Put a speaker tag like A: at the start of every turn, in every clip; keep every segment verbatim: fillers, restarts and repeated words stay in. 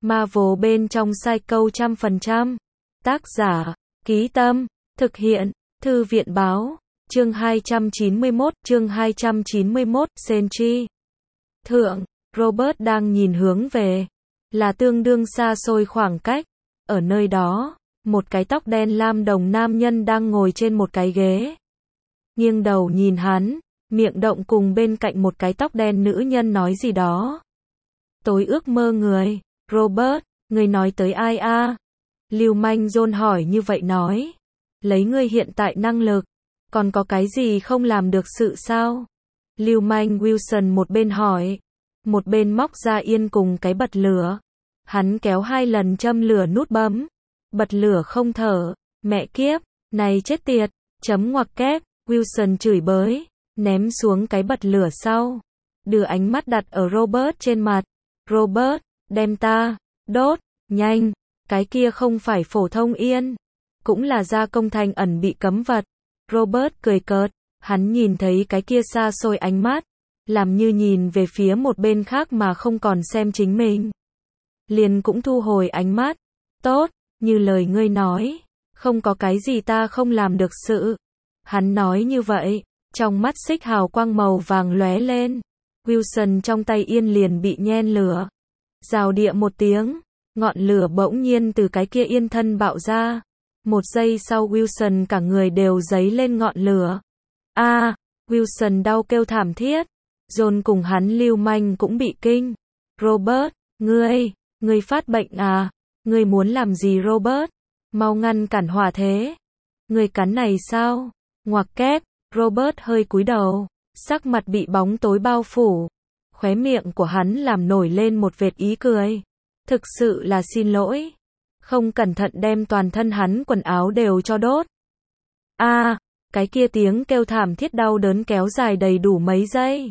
A: Marvel bên trong Psycho trăm phần trăm. Tác giả, Ký Tâm, thực hiện, Thư viện báo, chương hai trăm chín mươi mốt, chương hai trăm chín mươi mốt, Senshi. Thượng, Robert đang nhìn hướng về, là tương đương xa xôi khoảng cách. Ở nơi đó, một cái tóc đen lam đồng nam nhân đang ngồi trên một cái ghế. Nghiêng đầu nhìn hắn, miệng động cùng bên cạnh một cái tóc đen nữ nhân nói gì đó. Tối ước mơ người, Robert, người nói tới ai a? Lưu manh John hỏi như vậy nói. Lấy ngươi hiện tại năng lực, còn có cái gì không làm được sự sao? Lưu manh Wilson một bên hỏi, một bên móc ra yên cùng cái bật lửa. Hắn kéo hai lần châm lửa nút bấm. Bật lửa không thở, mẹ kiếp, này chết tiệt, chấm ngoặc kép, Wilson chửi bới, ném xuống cái bật lửa sau. Đưa ánh mắt đặt ở Robert trên mặt. Robert, đem ta, đốt, nhanh, cái kia không phải phổ thông yên, cũng là gia công thành ẩn bị cấm vật. Robert cười cợt, hắn nhìn thấy cái kia xa xôi ánh mắt, làm như nhìn về phía một bên khác mà không còn xem chính mình. Liền cũng thu hồi ánh mắt, tốt, như lời ngươi nói, không có cái gì ta không làm được sự. Hắn nói như vậy, trong mắt xích hào quang màu vàng lóe lên. Wilson trong tay yên liền bị nhen lửa. Rào địa một tiếng, ngọn lửa bỗng nhiên từ cái kia yên thân bạo ra. Một giây sau Wilson cả người đều dấy lên ngọn lửa. A, à, Wilson đau kêu thảm thiết. John cùng hắn lưu manh cũng bị kinh. Robert, ngươi, ngươi phát bệnh à? Ngươi muốn làm gì Robert? Mau ngăn cản hỏa thế. Ngươi cắn này sao? Ngoặc kép, Robert hơi cúi đầu, sắc mặt bị bóng tối bao phủ. Khóe miệng của hắn làm nổi lên một vệt ý cười. Thực sự là xin lỗi. Không cẩn thận đem toàn thân hắn quần áo đều cho đốt. A, à, cái kia tiếng kêu thảm thiết đau đớn kéo dài đầy đủ mấy giây.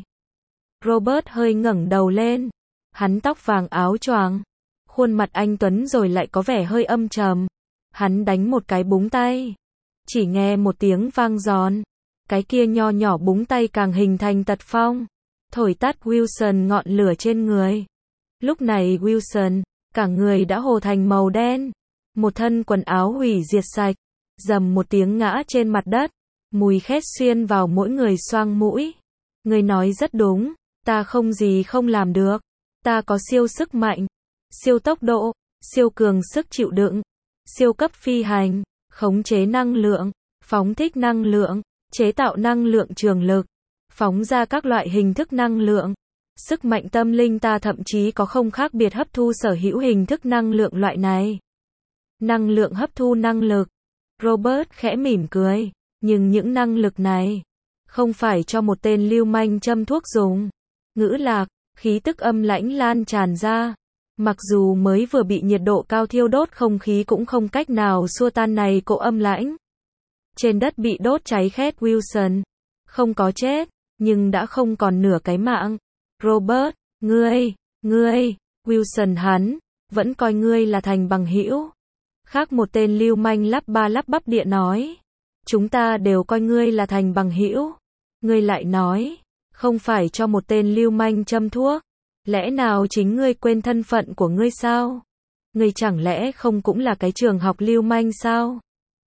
A: Robert hơi ngẩng đầu lên. Hắn tóc vàng áo choàng. Khuôn mặt anh tuấn rồi lại có vẻ hơi âm trầm. Hắn đánh một cái búng tay. Chỉ nghe một tiếng vang giòn. Cái kia nho nhỏ búng tay càng hình thành tật phong. Thổi tắt Wilson ngọn lửa trên người. Lúc này Wilson, cả người đã hồ thành màu đen. Một thân quần áo hủy diệt sạch. Dầm một tiếng ngã trên mặt đất. Mùi khét xuyên vào mỗi người xoang mũi. Người nói rất đúng. Ta không gì không làm được. Ta có siêu sức mạnh. Siêu tốc độ. Siêu cường sức chịu đựng. Siêu cấp phi hành. Khống chế năng lượng. Phóng thích năng lượng. Chế tạo năng lượng trường lực. Phóng ra các loại hình thức năng lượng. Sức mạnh tâm linh ta thậm chí có không khác biệt hấp thu sở hữu hình thức năng lượng loại này. Năng lượng hấp thu năng lực. Robert khẽ mỉm cười. Nhưng những năng lực này không phải cho một tên lưu manh châm thuốc dùng. Ngữ lạc, khí tức âm lãnh lan tràn ra. Mặc dù mới vừa bị nhiệt độ cao thiêu đốt không khí cũng không cách nào xua tan này cỗ âm lãnh. Trên đất bị đốt cháy khét Wilson. Không có chết, nhưng đã không còn nửa cái mạng. Robert, ngươi, ngươi, Wilson hắn, vẫn coi ngươi là thành bằng hữu. Khác một tên lưu manh lắp ba lắp bắp địa nói. Chúng ta đều coi ngươi là thành bằng hữu. Ngươi lại nói, không phải cho một tên lưu manh châm thuốc. Lẽ nào chính ngươi quên thân phận của ngươi sao? Ngươi chẳng lẽ không cũng là cái trường học lưu manh sao?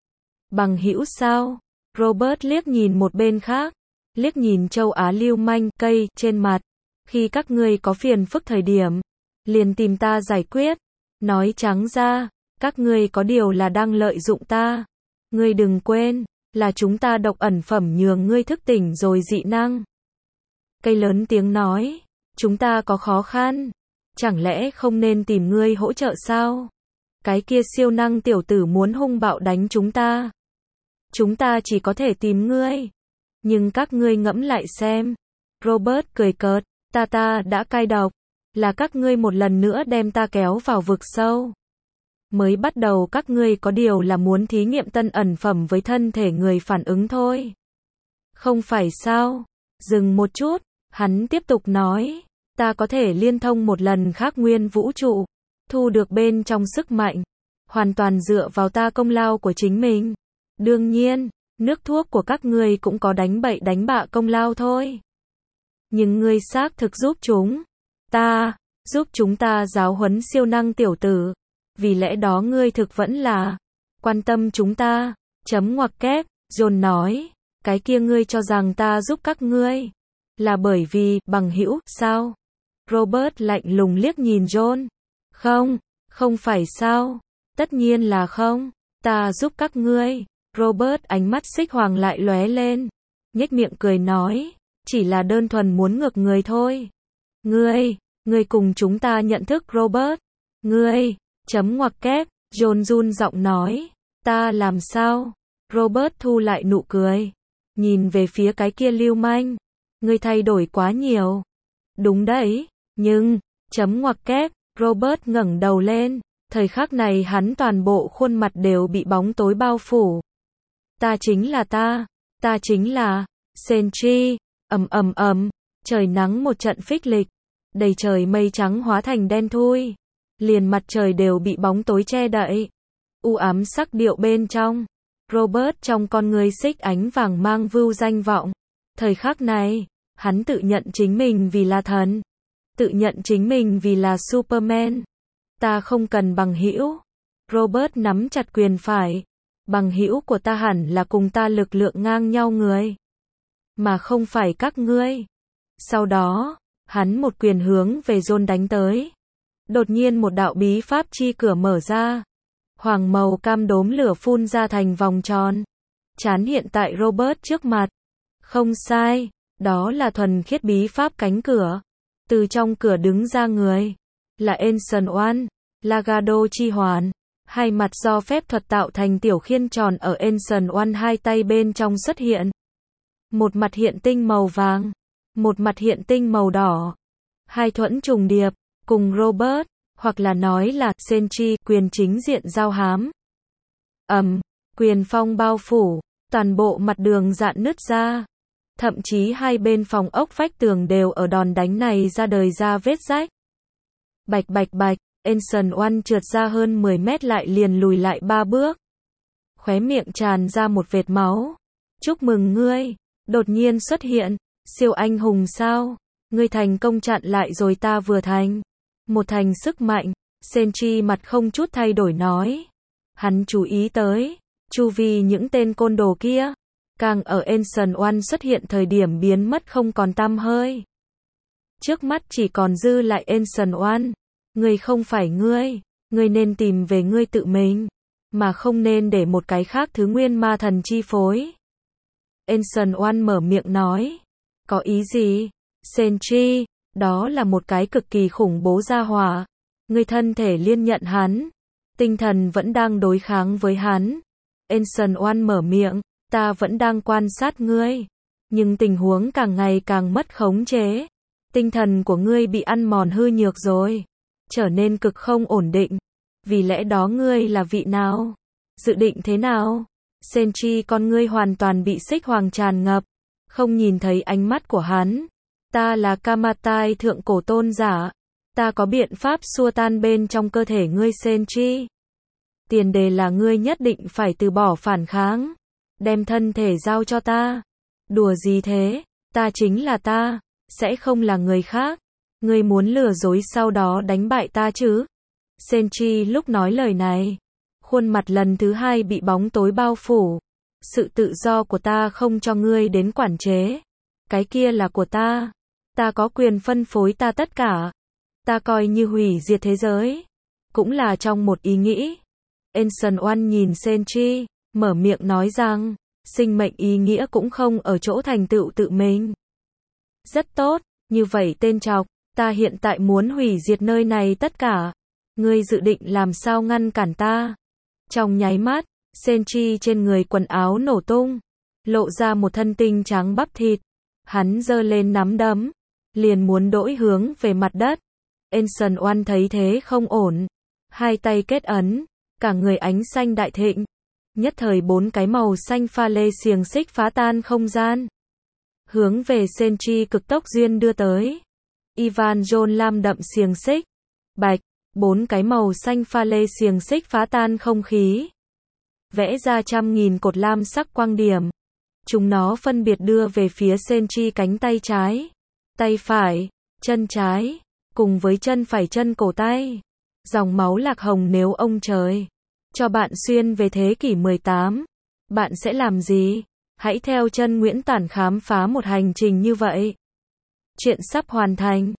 A: Bằng hữu sao? Robert liếc nhìn một bên khác. Liếc nhìn châu Á lưu manh cây trên mặt. Khi các ngươi có phiền phức thời điểm, liền tìm ta giải quyết. Nói trắng ra, các ngươi có điều là đang lợi dụng ta. Ngươi đừng quên, là chúng ta độc ẩn phẩm nhường ngươi thức tỉnh rồi dị năng. Cây lớn tiếng nói, chúng ta có khó khăn. Chẳng lẽ không nên tìm ngươi hỗ trợ sao? Cái kia siêu năng tiểu tử muốn hung bạo đánh chúng ta. Chúng ta chỉ có thể tìm ngươi. Nhưng các ngươi ngẫm lại xem. Robert cười cợt, ta ta đã cai độc. Là các ngươi một lần nữa đem ta kéo vào vực sâu. Mới bắt đầu các ngươi có điều là muốn thí nghiệm tân ẩn phẩm với thân thể người phản ứng thôi. Không phải sao? Dừng một chút, hắn tiếp tục nói. Ta có thể liên thông một lần khác nguyên vũ trụ. Thu được bên trong sức mạnh. Hoàn toàn dựa vào ta công lao của chính mình. Đương nhiên, nước thuốc của các ngươi cũng có đánh bậy đánh bạ công lao thôi. Nhưng ngươi xác thực giúp chúng ta. giúp chúng ta giáo huấn siêu năng tiểu tử. Vì lẽ đó ngươi thực vẫn là quan tâm chúng ta. Chấm ngoặc kép, John nói, cái kia ngươi cho rằng ta giúp các ngươi là bởi vì bằng hữu, sao? Robert lạnh lùng liếc nhìn John. Không, không phải sao? Tất nhiên là không. Ta giúp các ngươi. Robert ánh mắt xích hoàng lại lóe lên, nhếch miệng cười nói, chỉ là đơn thuần muốn ngược người thôi. Ngươi, ngươi cùng chúng ta nhận thức Robert. Ngươi, chấm ngoặc kép, John run giọng nói, ta làm sao? Robert thu lại nụ cười, nhìn về phía cái kia lưu manh. Ngươi thay đổi quá nhiều. Đúng đấy, nhưng, chấm ngoặc kép, Robert ngẩng đầu lên, thời khắc này hắn toàn bộ khuôn mặt đều bị bóng tối bao phủ. Ta chính là ta, ta chính là Sentry. Ầm ầm ầm, trời nắng một trận phích lịch, đầy trời mây trắng hóa thành đen thui, liền mặt trời đều bị bóng tối che đậy. U ám sắc điệu bên trong, Robert trong con người xích ánh vàng mang vưu danh vọng. Thời khắc này, hắn tự nhận chính mình vì là thần, tự nhận chính mình vì là Superman. Ta không cần bằng hữu. Robert nắm chặt quyền phải. Bằng hữu của ta hẳn là cùng ta lực lượng ngang nhau người, mà không phải các ngươi. Sau đó, hắn một quyền hướng về John đánh tới. Đột nhiên một đạo bí pháp chi cửa mở ra. Hoàng màu cam đốm lửa phun ra thành vòng tròn, chán hiện tại Robert trước mặt. Không sai, đó là thuần khiết bí pháp cánh cửa. Từ trong cửa đứng ra người, là Ancient One, Lagado chi hoàn. Hai mặt do phép thuật tạo thành tiểu khiên tròn ở Ancient One hai tay bên trong xuất hiện. Một mặt hiện tinh màu vàng, một mặt hiện tinh màu đỏ. Hai thuẫn trùng điệp, cùng Robert, hoặc là nói là Sentry, quyền chính diện giao hám. Ầm, quyền phong bao phủ, toàn bộ mặt đường dạn nứt ra. Thậm chí hai bên phòng ốc vách tường đều ở đòn đánh này ra đời ra vết rách. Bạch bạch bạch, Ancient One trượt ra hơn mười mét lại liền lùi lại ba bước. Khóe miệng tràn ra một vệt máu. Chúc mừng ngươi, đột nhiên xuất hiện, siêu anh hùng sao? Ngươi thành công chặn lại rồi ta vừa thành. Một thành sức mạnh, Sentry mặt không chút thay đổi nói. Hắn chú ý tới, chu vi những tên côn đồ kia, càng ở Ancient One xuất hiện thời điểm biến mất không còn tăm hơi. Trước mắt chỉ còn dư lại Ancient One. Ngươi không phải ngươi, ngươi nên tìm về ngươi tự mình, mà không nên để một cái khác thứ nguyên ma thần chi phối. Ancient One mở miệng nói. Có ý gì? Sentry, đó là một cái cực kỳ khủng bố gia hỏa. Ngươi thân thể liên nhận hắn, tinh thần vẫn đang đối kháng với hắn. Ancient One mở miệng, ta vẫn đang quan sát ngươi, nhưng tình huống càng ngày càng mất khống chế. Tinh thần của ngươi bị ăn mòn hư nhược rồi, trở nên cực không ổn định. Vì lẽ đó ngươi là vị nào? Dự định thế nào? Sentry con ngươi hoàn toàn bị xích hoàng tràn ngập, không nhìn thấy ánh mắt của hắn. Ta là Kamatai thượng cổ tôn giả. Ta có biện pháp xua tan bên trong cơ thể ngươi Sentry. Tiền đề là ngươi nhất định phải từ bỏ phản kháng. Đem thân thể giao cho ta. Đùa gì thế? Ta chính là ta, sẽ không là người khác. Ngươi muốn lừa dối sau đó đánh bại ta chứ? Sentry lúc nói lời này, khuôn mặt lần thứ hai bị bóng tối bao phủ. Sự tự do của ta không cho ngươi đến quản chế. Cái kia là của ta. Ta có quyền phân phối ta tất cả. Ta coi như hủy diệt thế giới. Cũng là trong một ý nghĩ. Ancient One nhìn Sentry, mở miệng nói rằng, sinh mệnh ý nghĩa cũng không ở chỗ thành tựu tự mình. Rất tốt, như vậy tên trọc, ta hiện tại muốn hủy diệt nơi này tất cả. Ngươi dự định làm sao ngăn cản ta? Trong nháy mắt, Sentry trên người quần áo nổ tung, lộ ra một thân tinh trắng bắp thịt. Hắn giơ lên nắm đấm, liền muốn đỗi hướng về mặt đất. Ancient One thấy thế không ổn, hai tay kết ấn, cả người ánh xanh đại thịnh. Nhất thời bốn cái màu xanh pha lê xiềng xích phá tan không gian, hướng về Sentry cực tốc duyên đưa tới. Ivan John lam đậm xiềng xích, bạch, bốn cái màu xanh pha lê xiềng xích phá tan không khí, vẽ ra trăm nghìn cột lam sắc quang điểm. Chúng nó phân biệt đưa về phía Sentry cánh tay trái, tay phải, chân trái, cùng với chân phải chân cổ tay. Dòng máu lạc hồng nếu ông trời cho bạn xuyên về thế kỷ mười tám, bạn sẽ làm gì? Hãy theo chân Nguyễn Tản khám phá một hành trình như vậy. Chuyện sắp hoàn thành.